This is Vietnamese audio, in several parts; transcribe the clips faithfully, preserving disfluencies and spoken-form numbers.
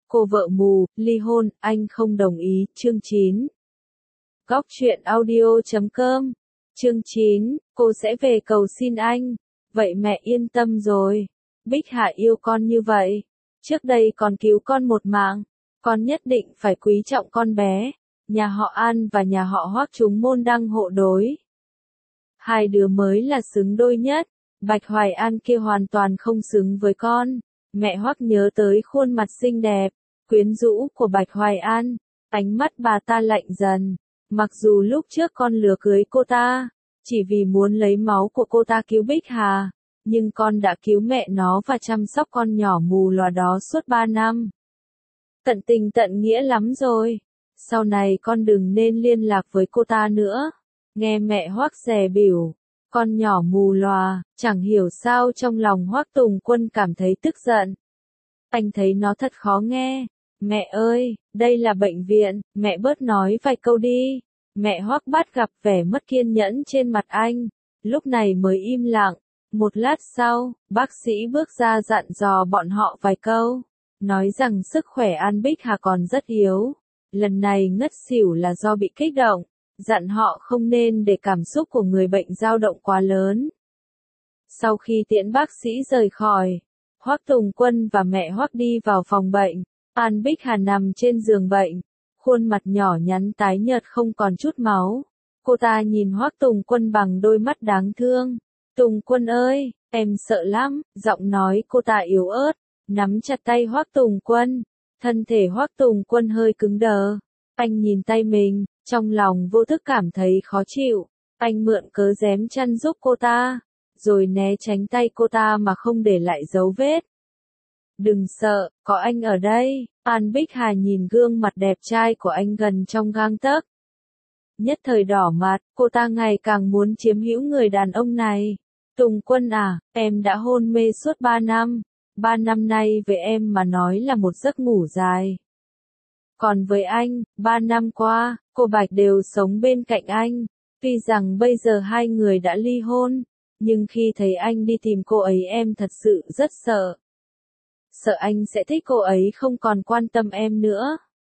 Cô vợ mù, ly hôn, anh không đồng ý, chương chín. Góc truyện audio chấm com. Chương chín, cô sẽ về cầu xin anh. Vậy mẹ yên tâm rồi. Bích Hà yêu con như vậy. Trước đây còn cứu con một mạng. Con nhất định phải quý trọng con bé. Nhà họ An và nhà họ Hoắc chúng môn đăng hộ đối. Hai đứa mới là xứng đôi nhất. Bạch Hoài An kia hoàn toàn không xứng với con. Mẹ Hoắc nhớ tới khuôn mặt xinh đẹp, quyến rũ của Bạch Hoài An. Ánh mắt bà ta lạnh dần. Mặc dù lúc trước con lừa cưới cô ta, chỉ vì muốn lấy máu của cô ta cứu Bích Hà, nhưng con đã cứu mẹ nó và chăm sóc con nhỏ mù lòa đó suốt ba năm. Tận tình tận nghĩa lắm rồi. Sau này con đừng nên liên lạc với cô ta nữa. Nghe mẹ Hoắc dè bỉu, con nhỏ mù lòa, chẳng hiểu sao trong lòng Hoắc Tùng Quân cảm thấy tức giận. Anh thấy nó thật khó nghe. Mẹ ơi, đây là bệnh viện, mẹ bớt nói vài câu đi. Mẹ Hoắc bắt gặp vẻ mất kiên nhẫn trên mặt anh, lúc này mới im lặng. Một lát sau, bác sĩ bước ra dặn dò bọn họ vài câu, nói rằng sức khỏe An Bích Hà còn rất yếu. Lần này ngất xỉu là do bị kích động, dặn họ không nên để cảm xúc của người bệnh dao động quá lớn. Sau khi tiễn bác sĩ rời khỏi, Hoắc Tùng Quân và mẹ Hoắc đi vào phòng bệnh. An Bích Hà nằm trên giường bệnh, khuôn mặt nhỏ nhắn tái nhợt không còn chút máu. Cô ta nhìn Hoắc Tùng Quân bằng đôi mắt đáng thương. Tùng Quân ơi, em sợ lắm, giọng nói cô ta yếu ớt, nắm chặt tay Hoắc Tùng Quân. Thân thể Hoắc Tùng Quân hơi cứng đờ. Anh nhìn tay mình, trong lòng vô thức cảm thấy khó chịu. Anh mượn cớ rém chăn giúp cô ta, rồi né tránh tay cô ta mà không để lại dấu vết. Đừng sợ, có anh ở đây. An Bích Hà nhìn gương mặt đẹp trai của anh gần trong gang tấc. Nhất thời đỏ mặt, cô ta ngày càng muốn chiếm hữu người đàn ông này. Tùng Quân à, em đã hôn mê suốt ba năm. Ba năm nay với em mà nói là một giấc ngủ dài. Còn với anh, ba năm qua, cô Bạch đều sống bên cạnh anh. Tuy rằng bây giờ hai người đã ly hôn, nhưng khi thấy anh đi tìm cô ấy em thật sự rất sợ. Sợ anh sẽ thích cô ấy không còn quan tâm em nữa.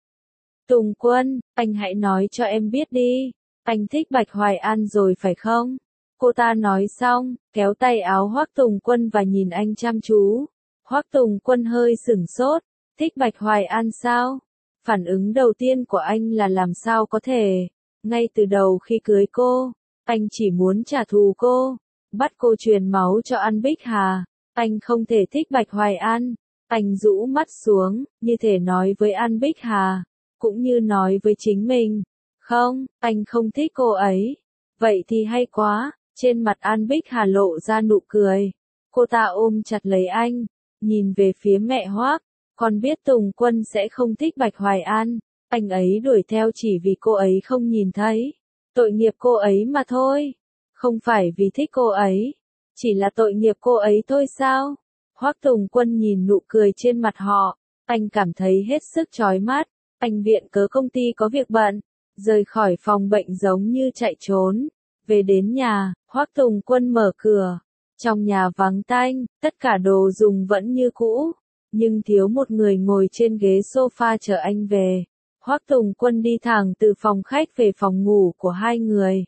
Tùng Quân, anh hãy nói cho em biết đi. Anh thích Bạch Hoài An rồi phải không? Cô ta nói xong, kéo tay áo Hoắc Tùng Quân và nhìn anh chăm chú. Hoắc Tùng Quân hơi sửng sốt. Thích Bạch Hoài An sao? Phản ứng đầu tiên của anh là làm sao có thể. Ngay từ đầu khi cưới cô, anh chỉ muốn trả thù cô, bắt cô truyền máu cho An Bích Hà. Anh không thể thích Bạch Hoài An. Anh rũ mắt xuống, như thể nói với An Bích Hà, cũng như nói với chính mình. Không, anh không thích cô ấy. Vậy thì hay quá. Trên mặt An Bích Hà lộ ra nụ cười. Cô ta ôm chặt lấy anh, nhìn về phía mẹ Hoắc. Con biết Tùng Quân sẽ không thích Bạch Hoài An. Anh ấy đuổi theo chỉ vì cô ấy không nhìn thấy. Tội nghiệp cô ấy mà thôi. Không phải vì thích cô ấy. Chỉ là tội nghiệp cô ấy thôi sao? Hoắc Tùng Quân nhìn nụ cười trên mặt họ. Anh cảm thấy hết sức chói mắt. Anh viện cớ công ty có việc bận, rời khỏi phòng bệnh giống như chạy trốn. Về đến nhà, Hoắc Tùng Quân mở cửa. Trong nhà vắng tanh, tất cả đồ dùng vẫn như cũ, nhưng thiếu một người ngồi trên ghế sofa chờ anh về. Hoắc Tùng Quân đi thẳng từ phòng khách về phòng ngủ của hai người.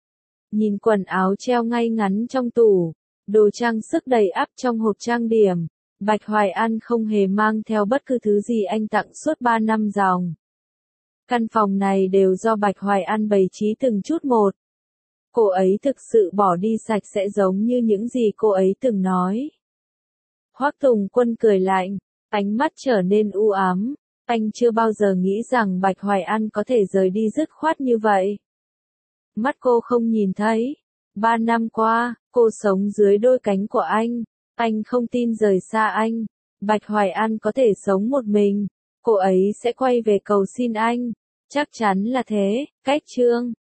Nhìn quần áo treo ngay ngắn trong tủ, đồ trang sức đầy ắp trong hộp trang điểm. Bạch Hoài An không hề mang theo bất cứ thứ gì anh tặng suốt ba năm dòng. Căn phòng này đều do Bạch Hoài An bày trí từng chút một. Cô ấy thực sự bỏ đi sạch sẽ giống như những gì cô ấy từng nói. Hoắc Tùng Quân cười lạnh, ánh mắt trở nên u ám. Anh chưa bao giờ nghĩ rằng Bạch Hoài An có thể rời đi dứt khoát như vậy. Mắt cô không nhìn thấy. Ba năm qua, cô sống dưới đôi cánh của anh. Anh không tin rời xa anh, Bạch Hoài An có thể sống một mình. Cô ấy sẽ quay về cầu xin anh. Chắc chắn là thế. Cách chương